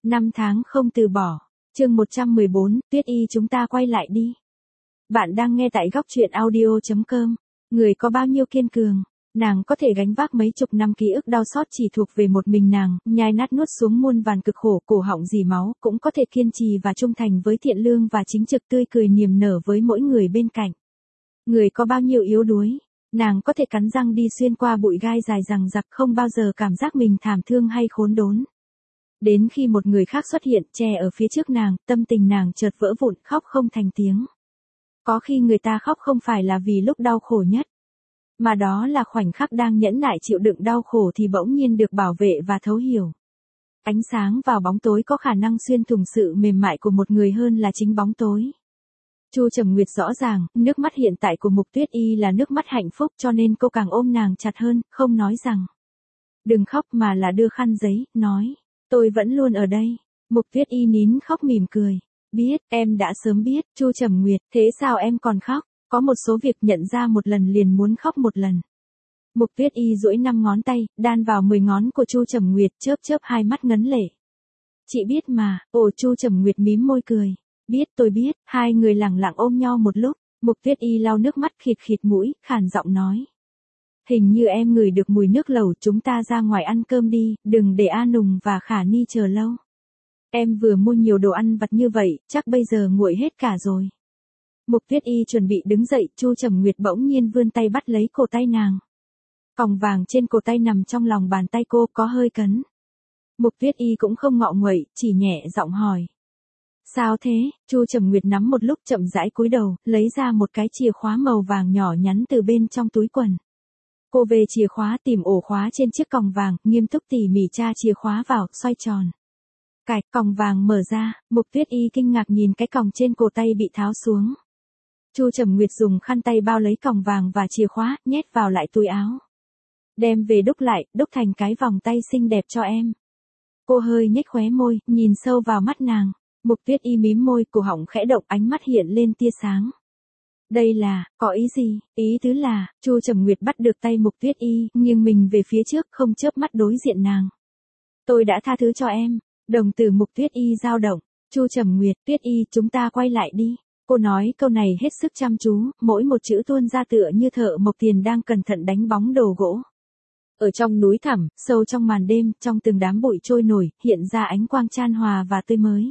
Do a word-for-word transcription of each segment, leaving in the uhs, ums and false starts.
Năm tháng không từ bỏ. Chương một trăm mười bốn, Tuyết Y chúng ta quay lại đi. Bạn đang nghe tại góc truyện audio chấm com. Người có bao nhiêu kiên cường, nàng có thể gánh vác mấy chục năm ký ức đau xót chỉ thuộc về một mình nàng, nhai nát nuốt xuống muôn vàn cực khổ, cổ họng dì máu, cũng có thể kiên trì và trung thành với thiện lương và chính trực, tươi cười niềm nở với mỗi người bên cạnh. Người có bao nhiêu yếu đuối, nàng có thể cắn răng đi xuyên qua bụi gai dài dằng dặc, không bao giờ cảm giác mình thảm thương hay khốn đốn. Đến khi một người khác xuất hiện, che ở phía trước nàng, tâm tình nàng chợt vỡ vụn, khóc không thành tiếng. Có khi người ta khóc không phải là vì lúc đau khổ nhất, mà đó là khoảnh khắc đang nhẫn nại chịu đựng đau khổ thì bỗng nhiên được bảo vệ và thấu hiểu. Ánh sáng vào bóng tối có khả năng xuyên thủng sự mềm mại của một người hơn là chính bóng tối. Chu Trầm Nguyệt rõ ràng, nước mắt hiện tại của Mục Tuyết Y là nước mắt hạnh phúc, cho nên cô càng ôm nàng chặt hơn, không nói rằng đừng khóc mà là đưa khăn giấy, nói, tôi vẫn luôn ở đây. Mục Tuyết Y nín khóc mỉm cười. Biết, em đã sớm biết. Chu Trầm Nguyệt, thế sao em còn khóc? Có một số việc nhận ra một lần liền muốn khóc một lần. Mục Tuyết Y duỗi năm ngón tay, đan vào mười ngón của Chu Trầm Nguyệt, chớp chớp hai mắt ngấn lệ. Chị biết mà. Ồ, Chu Trầm Nguyệt mím môi cười. Biết, tôi biết. Hai người lặng lặng ôm nhau một lúc. Mục Tuyết Y lau nước mắt khịt khịt mũi, khàn giọng nói. Hình như em ngửi được mùi nước lẩu, chúng ta ra ngoài ăn cơm đi, đừng để A Nùng và Khả Ni chờ lâu. Em vừa mua nhiều đồ ăn vặt như vậy, chắc bây giờ nguội hết cả rồi. Mục Tuyết Y chuẩn bị đứng dậy, Chu Trầm Nguyệt bỗng nhiên vươn tay bắt lấy cổ tay nàng. Còng vàng trên cổ tay nằm trong lòng bàn tay cô, có hơi cấn. Mục Tuyết Y cũng không ngọ nguậy, chỉ nhẹ giọng hỏi. Sao thế? Chu Trầm Nguyệt nắm một lúc chậm rãi cúi đầu, lấy ra một cái chìa khóa màu vàng nhỏ nhắn từ bên trong túi quần. Cô về chìa khóa, tìm ổ khóa trên chiếc còng vàng, nghiêm túc tỉ mỉ tra chìa khóa vào, xoay tròn. Cài, còng vàng mở ra, Mục Tuyết Y kinh ngạc nhìn cái còng trên cổ tay bị tháo xuống. Chu Trầm Nguyệt dùng khăn tay bao lấy còng vàng và chìa khóa, nhét vào lại túi áo. Đem về đúc lại, đúc thành cái vòng tay xinh đẹp cho em. Cô hơi nhếch khóe môi, nhìn sâu vào mắt nàng. Mục Tuyết Y mím môi, cổ họng khẽ động, ánh mắt hiện lên tia sáng. Đây là, có ý gì? Ý tứ là, Chu Trầm Nguyệt bắt được tay Mục Tuyết Y, nghiêng mình về phía trước, không chớp mắt đối diện nàng. Tôi đã tha thứ cho em. Đồng tử Mục Tuyết Y dao động. Chu Trầm Nguyệt, Tuyết Y, chúng ta quay lại đi. Cô nói câu này hết sức chăm chú, mỗi một chữ tuôn ra tựa như thợ mộc tiền đang cẩn thận đánh bóng đồ gỗ. Ở trong núi thẳm, sâu trong màn đêm, trong từng đám bụi trôi nổi, hiện ra ánh quang chan hòa và tươi mới.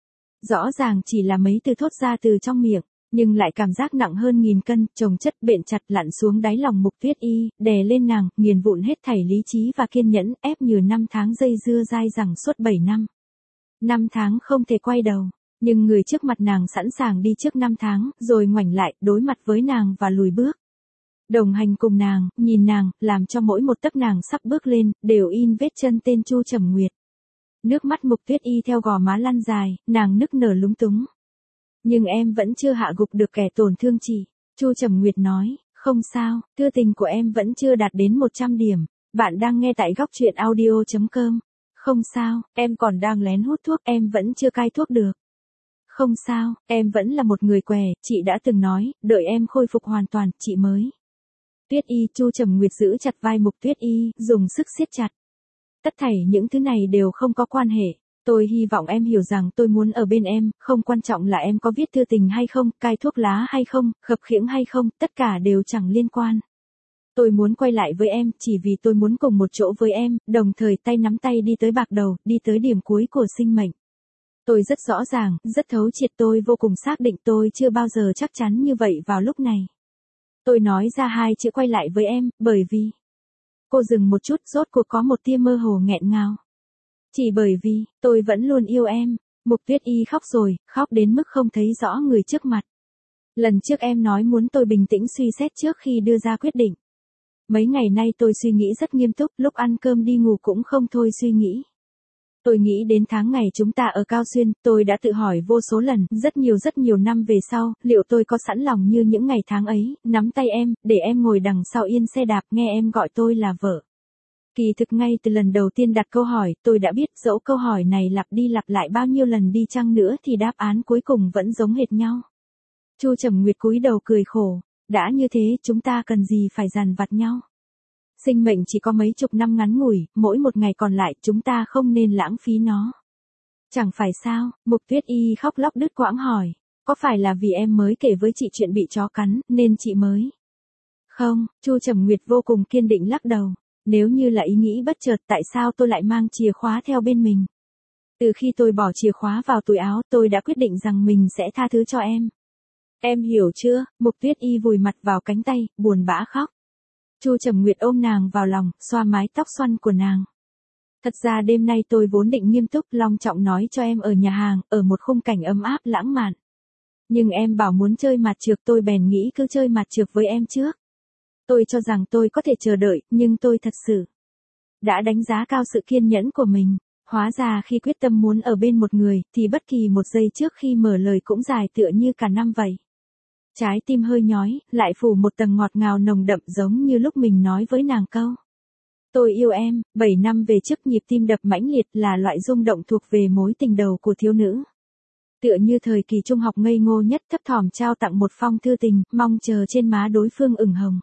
Rõ ràng chỉ là mấy từ thốt ra từ trong miệng, nhưng lại cảm giác nặng hơn nghìn cân, chồng chất bện chặt lặn xuống đáy lòng Mục Tuyết Y, đè lên nàng, nghiền vụn hết thảy lý trí và kiên nhẫn, ép như năm tháng dây dưa dai dẳng suốt bảy năm. Năm tháng không thể quay đầu, nhưng người trước mặt nàng sẵn sàng đi trước năm tháng, rồi ngoảnh lại, đối mặt với nàng và lùi bước. Đồng hành cùng nàng, nhìn nàng, làm cho mỗi một tấc nàng sắp bước lên, đều in vết chân tên Chu Trầm Nguyệt. Nước mắt Mục Tuyết Y theo gò má lăn dài, nàng nức nở lúng túng. Nhưng em vẫn chưa hạ gục được kẻ tổn thương chị. Chu Trầm Nguyệt nói, không sao, thư tình của em vẫn chưa đạt đến một trăm điểm. Bạn đang nghe tại góc truyện audio chấm com. Không sao, em còn đang lén hút thuốc, em vẫn chưa cai thuốc được. Không sao, em vẫn là một người què, chị đã từng nói, đợi em khôi phục hoàn toàn, chị mới. Tuyết Y, Chu Trầm Nguyệt giữ chặt vai Mục Tuyết Y, dùng sức siết chặt. Tất thảy những thứ này đều không có quan hệ. Tôi hy vọng em hiểu rằng tôi muốn ở bên em, không quan trọng là em có viết thư tình hay không, cai thuốc lá hay không, khập khiễng hay không, tất cả đều chẳng liên quan. Tôi muốn quay lại với em, chỉ vì tôi muốn cùng một chỗ với em, đồng thời tay nắm tay đi tới bạc đầu, đi tới điểm cuối của sinh mệnh. Tôi rất rõ ràng, rất thấu triệt, tôi vô cùng xác định tôi chưa bao giờ chắc chắn như vậy vào lúc này. Tôi nói ra hai chữ quay lại với em, bởi vì... Cô dừng một chút, rốt cuộc có một tia mơ hồ nghẹn ngào. Chỉ bởi vì, tôi vẫn luôn yêu em. Mục Tuyết Y khóc rồi, khóc đến mức không thấy rõ người trước mặt. Lần trước em nói muốn tôi bình tĩnh suy xét trước khi đưa ra quyết định. Mấy ngày nay tôi suy nghĩ rất nghiêm túc, lúc ăn cơm đi ngủ cũng không thôi suy nghĩ. Tôi nghĩ đến tháng ngày chúng ta ở Cao Xuyên, tôi đã tự hỏi vô số lần, rất nhiều rất nhiều năm về sau, liệu tôi có sẵn lòng như những ngày tháng ấy, nắm tay em, để em ngồi đằng sau yên xe đạp, nghe em gọi tôi là vợ. Kỳ thực ngay từ lần đầu tiên đặt câu hỏi, tôi đã biết dẫu câu hỏi này lặp đi lặp lại bao nhiêu lần đi chăng nữa thì đáp án cuối cùng vẫn giống hệt nhau. Chu Trầm Nguyệt cúi đầu cười khổ, đã như thế chúng ta cần gì phải dằn vặt nhau. Sinh mệnh chỉ có mấy chục năm ngắn ngủi, mỗi một ngày còn lại chúng ta không nên lãng phí nó. Chẳng phải sao, Mục Tuyết Y khóc lóc đứt quãng hỏi. Có phải là vì em mới kể với chị chuyện bị chó cắn, nên chị mới? Không, Chu Trầm Nguyệt vô cùng kiên định lắc đầu. Nếu như là ý nghĩ bất chợt, tại sao tôi lại mang chìa khóa theo bên mình? Từ khi tôi bỏ chìa khóa vào túi áo, tôi đã quyết định rằng mình sẽ tha thứ cho em. Em hiểu chưa? Mục Tuyết Y vùi mặt vào cánh tay, buồn bã khóc. Chu Trầm Nguyệt ôm nàng vào lòng, xoa mái tóc xoăn của nàng. Thật ra đêm nay tôi vốn định nghiêm túc long trọng nói cho em ở nhà hàng, ở một khung cảnh ấm áp lãng mạn. Nhưng em bảo muốn chơi mặt trược, tôi bèn nghĩ cứ chơi mặt trược với em trước. Tôi cho rằng tôi có thể chờ đợi, nhưng tôi thật sự đã đánh giá cao sự kiên nhẫn của mình. Hóa ra khi quyết tâm muốn ở bên một người, thì bất kỳ một giây trước khi mở lời cũng dài tựa như cả năm vậy. Trái tim hơi nhói, lại phủ một tầng ngọt ngào nồng đậm giống như lúc mình nói với nàng câu. Tôi yêu em, bảy năm về trước nhịp tim đập mãnh liệt là loại rung động thuộc về mối tình đầu của thiếu nữ. Tựa như thời kỳ trung học ngây ngô nhất thấp thỏm trao tặng một phong thư tình, mong chờ trên má đối phương ửng hồng.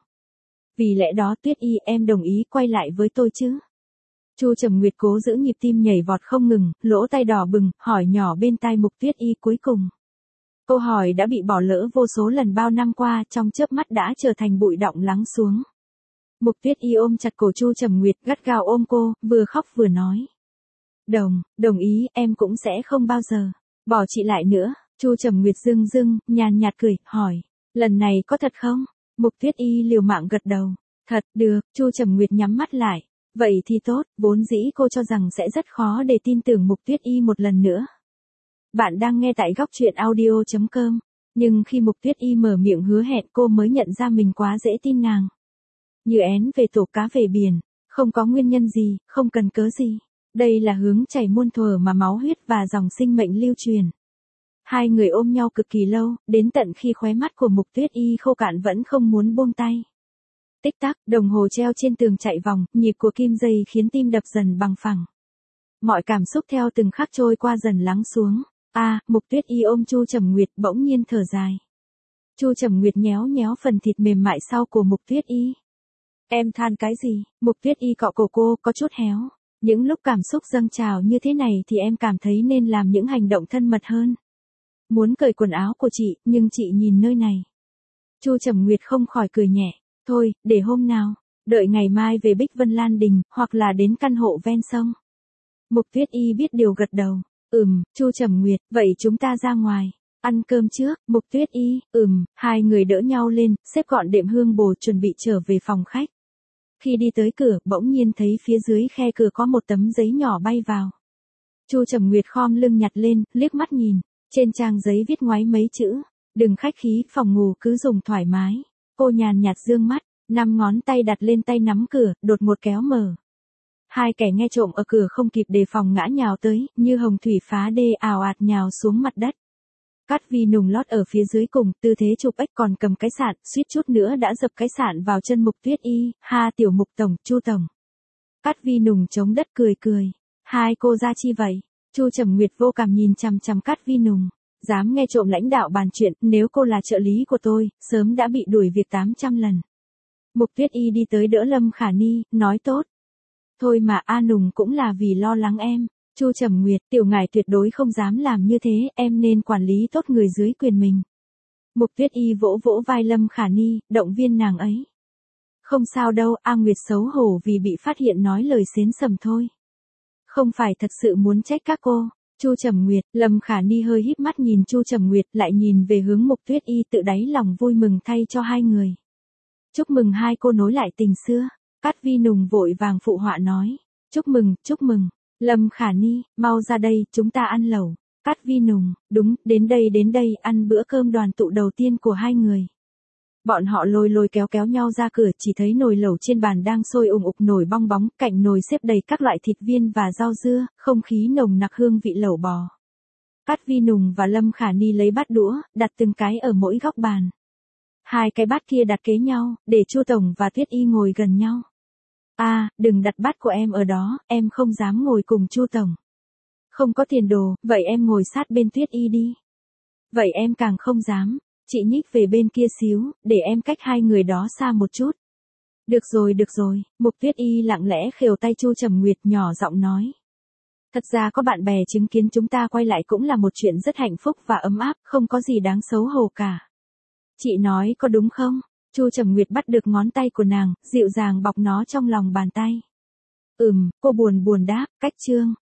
Vì lẽ đó Tuyết Y, em đồng ý quay lại với tôi chứ? Chu Trầm Nguyệt cố giữ nhịp tim nhảy vọt không ngừng, lỗ tai đỏ bừng, hỏi nhỏ bên tai Mục Tuyết Y cuối cùng. Câu hỏi đã bị bỏ lỡ vô số lần bao năm qua, trong chớp mắt đã trở thành bụi đọng lắng xuống. Mục Tuyết Y ôm chặt cổ Chu Trầm Nguyệt, gắt gao ôm cô, vừa khóc vừa nói. Đồng, đồng ý, em cũng sẽ không bao giờ bỏ chị lại nữa. Chu Trầm Nguyệt dưng dưng, nhàn nhạt cười, hỏi. Lần này có thật không? Mục Tuyết Y liều mạng gật đầu. Thật, được, Chu Trầm Nguyệt nhắm mắt lại. Vậy thì tốt, vốn dĩ cô cho rằng sẽ rất khó để tin tưởng Mục Tuyết Y một lần nữa. Bạn đang nghe tại góc truyện audio chấm com. Nhưng khi Mục Tuyết Y mở miệng hứa hẹn, cô mới nhận ra mình quá dễ tin nàng. Như én về tổ cá về biển, không có nguyên nhân gì, không cần cớ gì. Đây là hướng chảy muôn thuở mà máu huyết và dòng sinh mệnh lưu truyền. Hai người ôm nhau cực kỳ lâu, đến tận khi khóe mắt của Mục Tuyết Y khô cạn vẫn không muốn buông tay. Tích tắc, đồng hồ treo trên tường chạy vòng, nhịp của kim dây khiến tim đập dần bằng phẳng. Mọi cảm xúc theo từng khắc trôi qua dần lắng xuống. A, à, Mục Tuyết Y ôm Chu Trầm Nguyệt bỗng nhiên thở dài. Chu Trầm Nguyệt nhéo nhéo phần thịt mềm mại sau của Mục Tuyết Y. Em than cái gì? Mục Tuyết Y cọ cổ cô, có chút héo. Những lúc cảm xúc dâng trào như thế này thì em cảm thấy nên làm những hành động thân mật hơn. Muốn cởi quần áo của chị, nhưng chị nhìn nơi này. Chu Trầm Nguyệt không khỏi cười nhẹ. Thôi, để hôm nào, đợi ngày mai về Bích Vân Lan Đình, hoặc là đến căn hộ ven sông. Mục Tuyết Y biết điều gật đầu. Ừm, Chu Trầm Nguyệt, vậy chúng ta ra ngoài, ăn cơm trước. Mục Tuyết Y, ừm, hai người đỡ nhau lên, xếp gọn đệm hương bồ chuẩn bị trở về phòng khách. Khi đi tới cửa, bỗng nhiên thấy phía dưới khe cửa có một tấm giấy nhỏ bay vào. Chu Trầm Nguyệt khom lưng nhặt lên, liếc mắt nhìn, trên trang giấy viết ngoáy mấy chữ. Đừng khách khí, phòng ngủ cứ dùng thoải mái. Cô nhàn nhạt dương mắt, năm ngón tay đặt lên tay nắm cửa, đột ngột kéo mở. Hai kẻ nghe trộm ở cửa không kịp đề phòng ngã nhào tới, như hồng thủy phá đê ào ạt nhào xuống mặt đất. Cát Vi Nùng lót ở phía dưới cùng, tư thế chụp ếch còn cầm cái sạn, suýt chút nữa đã dập cái sạn vào chân Mục Tuyết Y. Ha, tiểu Mục tổng, Chu tổng. Cát Vi Nùng chống đất cười cười. Hai cô ra chi vậy? Chu Trầm Nguyệt vô cảm nhìn chằm chằm Cát Vi Nùng. Dám nghe trộm lãnh đạo bàn chuyện, nếu cô là trợ lý của tôi, sớm đã bị đuổi việc tám trăm lần. Mục Tuyết Y đi tới đỡ Lâm Khả Ni, nói tốt. Thôi mà, A Nùng cũng là vì lo lắng em. Chu Trầm Nguyệt, tiểu ngài tuyệt đối không dám làm như thế, em nên quản lý tốt người dưới quyền mình. Mục Tuyết Y vỗ vỗ vai Lâm Khả Ni, động viên nàng ấy. Không sao đâu, A Nguyệt xấu hổ vì bị phát hiện nói lời xến sầm thôi. Không phải thật sự muốn trách các cô. Chu Trầm Nguyệt, Lâm Khả Ni hơi híp mắt nhìn Chu Trầm Nguyệt, lại nhìn về hướng Mục Tuyết Y, tự đáy lòng vui mừng thay cho hai người. Chúc mừng hai cô nối lại tình xưa. Cát Vi Nùng vội vàng phụ họa nói. Chúc mừng, chúc mừng. Lâm Khả Ni, mau ra đây, chúng ta ăn lẩu. Cát Vi Nùng, đúng, đến đây đến đây, ăn bữa cơm đoàn tụ đầu tiên của hai người. Bọn họ lôi lôi kéo kéo nhau ra cửa, chỉ thấy nồi lẩu trên bàn đang sôi ùng ục nổi bong bóng, cạnh nồi xếp đầy các loại thịt viên và rau dưa, không khí nồng nặc hương vị lẩu bò. Cát Vi Nùng và Lâm Khả Ni lấy bát đũa, đặt từng cái ở mỗi góc bàn. Hai cái bát kia đặt kế nhau, để Chu tổng và Tuyết Y ngồi gần nhau. A, à, đừng đặt bát của em ở đó, em không dám ngồi cùng Chu tổng. Không có tiền đồ, vậy em ngồi sát bên Tuyết Y đi. Vậy em càng không dám. Chị nhích về bên kia xíu, để em cách hai người đó xa một chút. Được rồi, được rồi, Mục Tuyết Y lặng lẽ khều tay Chu Trầm Nguyệt nhỏ giọng nói. Thật ra có bạn bè chứng kiến chúng ta quay lại cũng là một chuyện rất hạnh phúc và ấm áp, không có gì đáng xấu hổ cả. Chị nói có đúng không? Chu Trầm Nguyệt bắt được ngón tay của nàng, dịu dàng bọc nó trong lòng bàn tay. Ừm, cô buồn buồn đáp, cách chương.